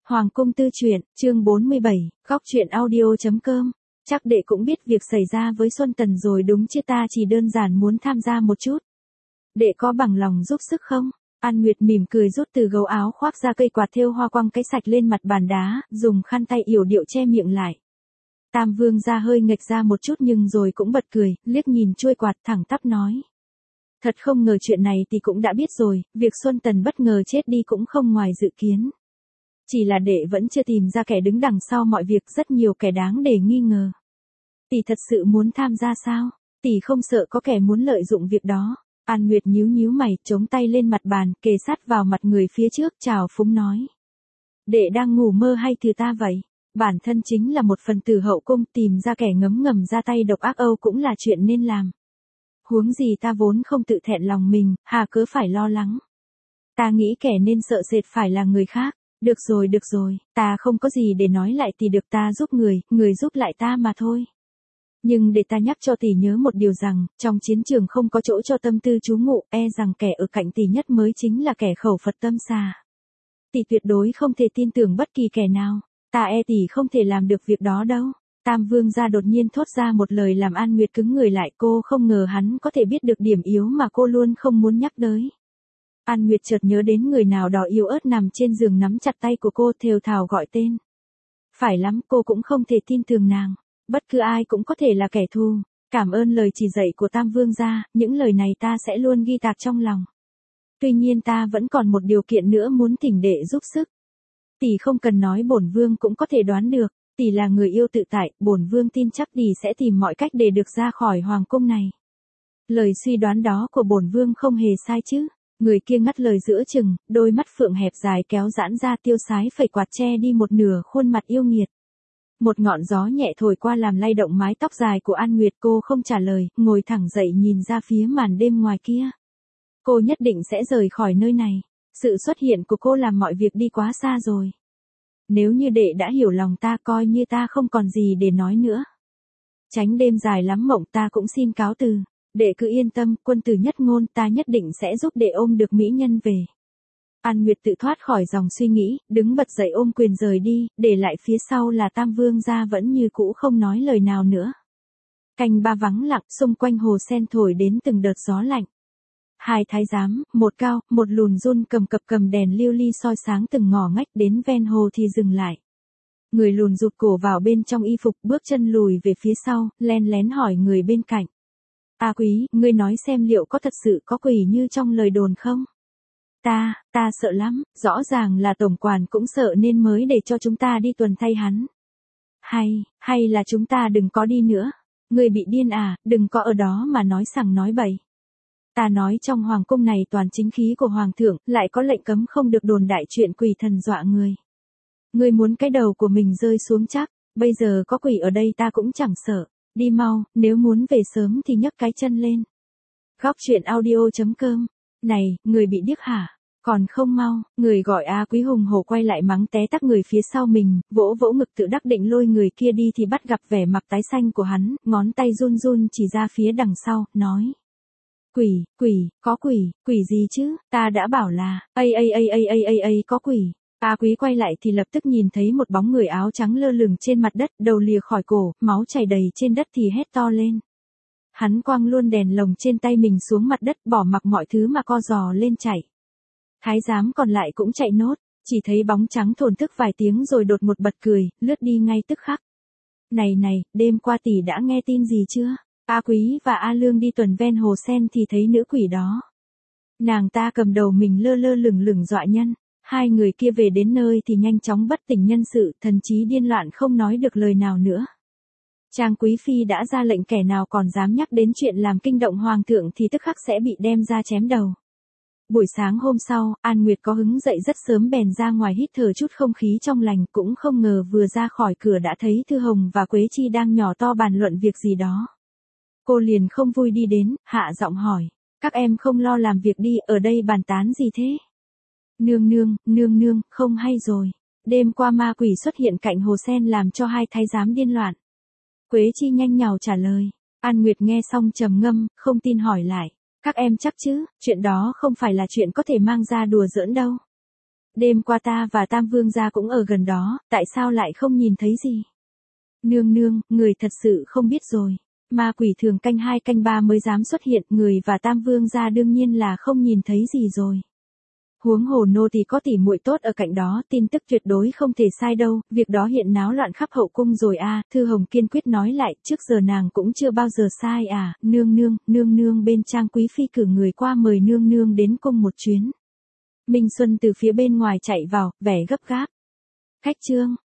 Hoàng cung tư truyện, chương 47, góc truyện audio.com. Chắc đệ cũng biết việc xảy ra với Xuân Tần rồi đúng chứ, ta chỉ đơn giản muốn tham gia một chút. Đệ có bằng lòng giúp sức không? An Nguyệt mỉm cười rút từ gấu áo khoác ra cây quạt thêu hoa quăng cái sạch lên mặt bàn đá, dùng khăn tay yểu điệu che miệng lại. Tam Vương ra hơi nghệch ra một chút nhưng rồi cũng bật cười, liếc nhìn chuôi quạt thẳng tắp nói. Thật không ngờ chuyện này thì cũng đã biết rồi, việc Xuân Tần bất ngờ chết đi cũng không ngoài dự kiến. Chỉ là đệ vẫn chưa tìm ra kẻ đứng đằng sau mọi việc, rất nhiều kẻ đáng để nghi ngờ. Tỷ thật sự muốn tham gia sao? Tỷ không sợ có kẻ muốn lợi dụng việc đó. An Nguyệt nhíu nhíu mày, chống tay lên mặt bàn, kề sát vào mặt người phía trước, trào phúng nói. Đệ đang ngủ mơ hay từ ta vậy? Bản thân chính là một phần tử hậu cung, tìm ra kẻ ngấm ngầm ra tay độc ác Âu cũng là chuyện nên làm. Huống gì ta vốn không tự thẹn lòng mình, hà cớ phải lo lắng. Ta nghĩ kẻ nên sợ sệt phải là người khác. Được rồi, ta không có gì để nói lại thì được, ta giúp người giúp lại ta mà thôi. Nhưng để ta nhắc cho tỷ nhớ một điều rằng, trong chiến trường không có chỗ cho tâm tư trú ngụ, e rằng kẻ ở cạnh tỷ nhất mới chính là kẻ khẩu Phật tâm xà. Tỷ tuyệt đối không thể tin tưởng bất kỳ kẻ nào, ta e tỷ không thể làm được việc đó đâu. Tam Vương gia đột nhiên thốt ra một lời làm An Nguyệt cứng người lại, cô không ngờ hắn có thể biết được điểm yếu mà cô luôn không muốn nhắc tới. An Nguyệt chợt nhớ đến người nào đó yếu ớt nằm trên giường nắm chặt tay của cô, thều thào gọi tên. Phải lắm, cô cũng không thể tin tưởng nàng. Bất cứ ai cũng có thể là kẻ thù. Cảm ơn lời chỉ dạy của Tam Vương gia, những lời này ta sẽ luôn ghi tạc trong lòng. Tuy nhiên ta vẫn còn một điều kiện nữa muốn thỉnh đệ giúp sức. Tỷ không cần nói, bổn vương cũng có thể đoán được. Tỷ là người yêu tự tại, bổn vương tin chắc tỷ sẽ tìm mọi cách để được ra khỏi hoàng cung này. Lời suy đoán đó của bổn vương không hề sai chứ? Người kia ngắt lời giữa chừng, đôi mắt phượng hẹp dài kéo giãn ra, tiêu sái phẩy quạt che đi một nửa khuôn mặt yêu nghiệt. Một ngọn gió nhẹ thổi qua làm lay động mái tóc dài của An Nguyệt, cô không trả lời, ngồi thẳng dậy nhìn ra phía màn đêm ngoài kia. Cô nhất định sẽ rời khỏi nơi này. Sự xuất hiện của cô làm mọi việc đi quá xa rồi. Nếu như đệ đã hiểu lòng ta, coi như ta không còn gì để nói nữa. Tránh đêm dài lắm mộng, ta cũng xin cáo từ. Đệ cứ yên tâm, quân tử nhất ngôn, ta nhất định sẽ giúp đệ ôm được mỹ nhân về. An Nguyệt tự thoát khỏi dòng suy nghĩ, đứng bật dậy ôm quyền rời đi, để lại phía sau là Tam Vương gia vẫn như cũ không nói lời nào nữa. Canh ba vắng lặng, xung quanh hồ sen thổi đến từng đợt gió lạnh. Hai thái giám, một cao, một lùn run cầm đèn lưu ly soi sáng từng ngõ ngách, đến ven hồ thì dừng lại. Người lùn rụt cổ vào bên trong y phục, bước chân lùi về phía sau, len lén hỏi người bên cạnh. A Quý, ngươi nói xem liệu có thật sự có quỷ như trong lời đồn không? Ta sợ lắm, rõ ràng là tổng quản cũng sợ nên mới để cho chúng ta đi tuần thay hắn. Hay là chúng ta đừng có đi nữa. Ngươi bị điên à, đừng có ở đó mà nói sằng nói bậy. Ta nói trong hoàng cung này toàn chính khí của hoàng thượng, lại có lệnh cấm không được đồn đại chuyện quỷ thần dọa người. Ngươi muốn cái đầu của mình rơi xuống chắc, bây giờ có quỷ ở đây ta cũng chẳng sợ. Đi mau, nếu muốn về sớm thì nhấc cái chân lên. Góc truyện audio.com. Này, người bị điếc hả? Còn không mau, người gọi A Quý hùng hổ quay lại mắng té tắc người phía sau mình, vỗ vỗ ngực tự đắc định lôi người kia đi thì bắt gặp vẻ mặt tái xanh của hắn, ngón tay run run chỉ ra phía đằng sau, nói. Có quỷ gì chứ, ta đã bảo là, có quỷ. A Quý quay lại thì lập tức nhìn thấy một bóng người áo trắng lơ lửng trên mặt đất, đầu lìa khỏi cổ, máu chảy đầy trên đất thì hét to lên. Hắn quăng luôn đèn lồng trên tay mình xuống mặt đất, bỏ mặc mọi thứ mà co giò lên chạy. Thái giám còn lại cũng chạy nốt, chỉ thấy bóng trắng thổn thức vài tiếng rồi đột ngột bật cười, lướt đi ngay tức khắc. Này, đêm qua tỷ đã nghe tin gì chưa? A Quý và A Lương đi tuần ven hồ sen thì thấy nữ quỷ đó. Nàng ta cầm đầu mình lơ lửng dọa nhân. Hai người kia về đến nơi thì nhanh chóng bất tỉnh nhân sự, thần trí điên loạn không nói được lời nào nữa. Trang Quý Phi đã ra lệnh kẻ nào còn dám nhắc đến chuyện làm kinh động hoàng thượng thì tức khắc sẽ bị đem ra chém đầu. Buổi sáng hôm sau, An Nguyệt có hứng dậy rất sớm bèn ra ngoài hít thở chút không khí trong lành, cũng không ngờ vừa ra khỏi cửa đã thấy Thư Hồng và Quế Chi đang nhỏ to bàn luận việc gì đó. Cô liền không vui đi đến, hạ giọng hỏi, các em không lo làm việc đi, ở đây bàn tán gì thế? Nương, không hay rồi. Đêm qua ma quỷ xuất hiện cạnh hồ sen làm cho hai thái giám điên loạn. Quế Chi nhanh nhảu trả lời. An Nguyệt nghe xong trầm ngâm, không tin hỏi lại. Các em chắc chứ, chuyện đó không phải là chuyện có thể mang ra đùa giỡn đâu. Đêm qua ta và Tam Vương gia cũng ở gần đó, tại sao lại không nhìn thấy gì? Nương nương, người thật sự không biết rồi. Ma quỷ thường canh 2 canh 3 mới dám xuất hiện, người và Tam Vương gia đương nhiên là không nhìn thấy gì rồi. Huống hồ nô thì có tỉ muội tốt ở cạnh đó, tin tức tuyệt đối không thể sai đâu, việc đó hiện náo loạn khắp hậu cung rồi a. Thư Hồng kiên quyết nói lại, trước giờ nàng cũng chưa bao giờ sai à. Nương nương bên Trang quý phi cử người qua mời nương nương đến cung một chuyến. Minh Xuân từ phía bên ngoài chạy vào, vẻ gấp gáp. Khách trương,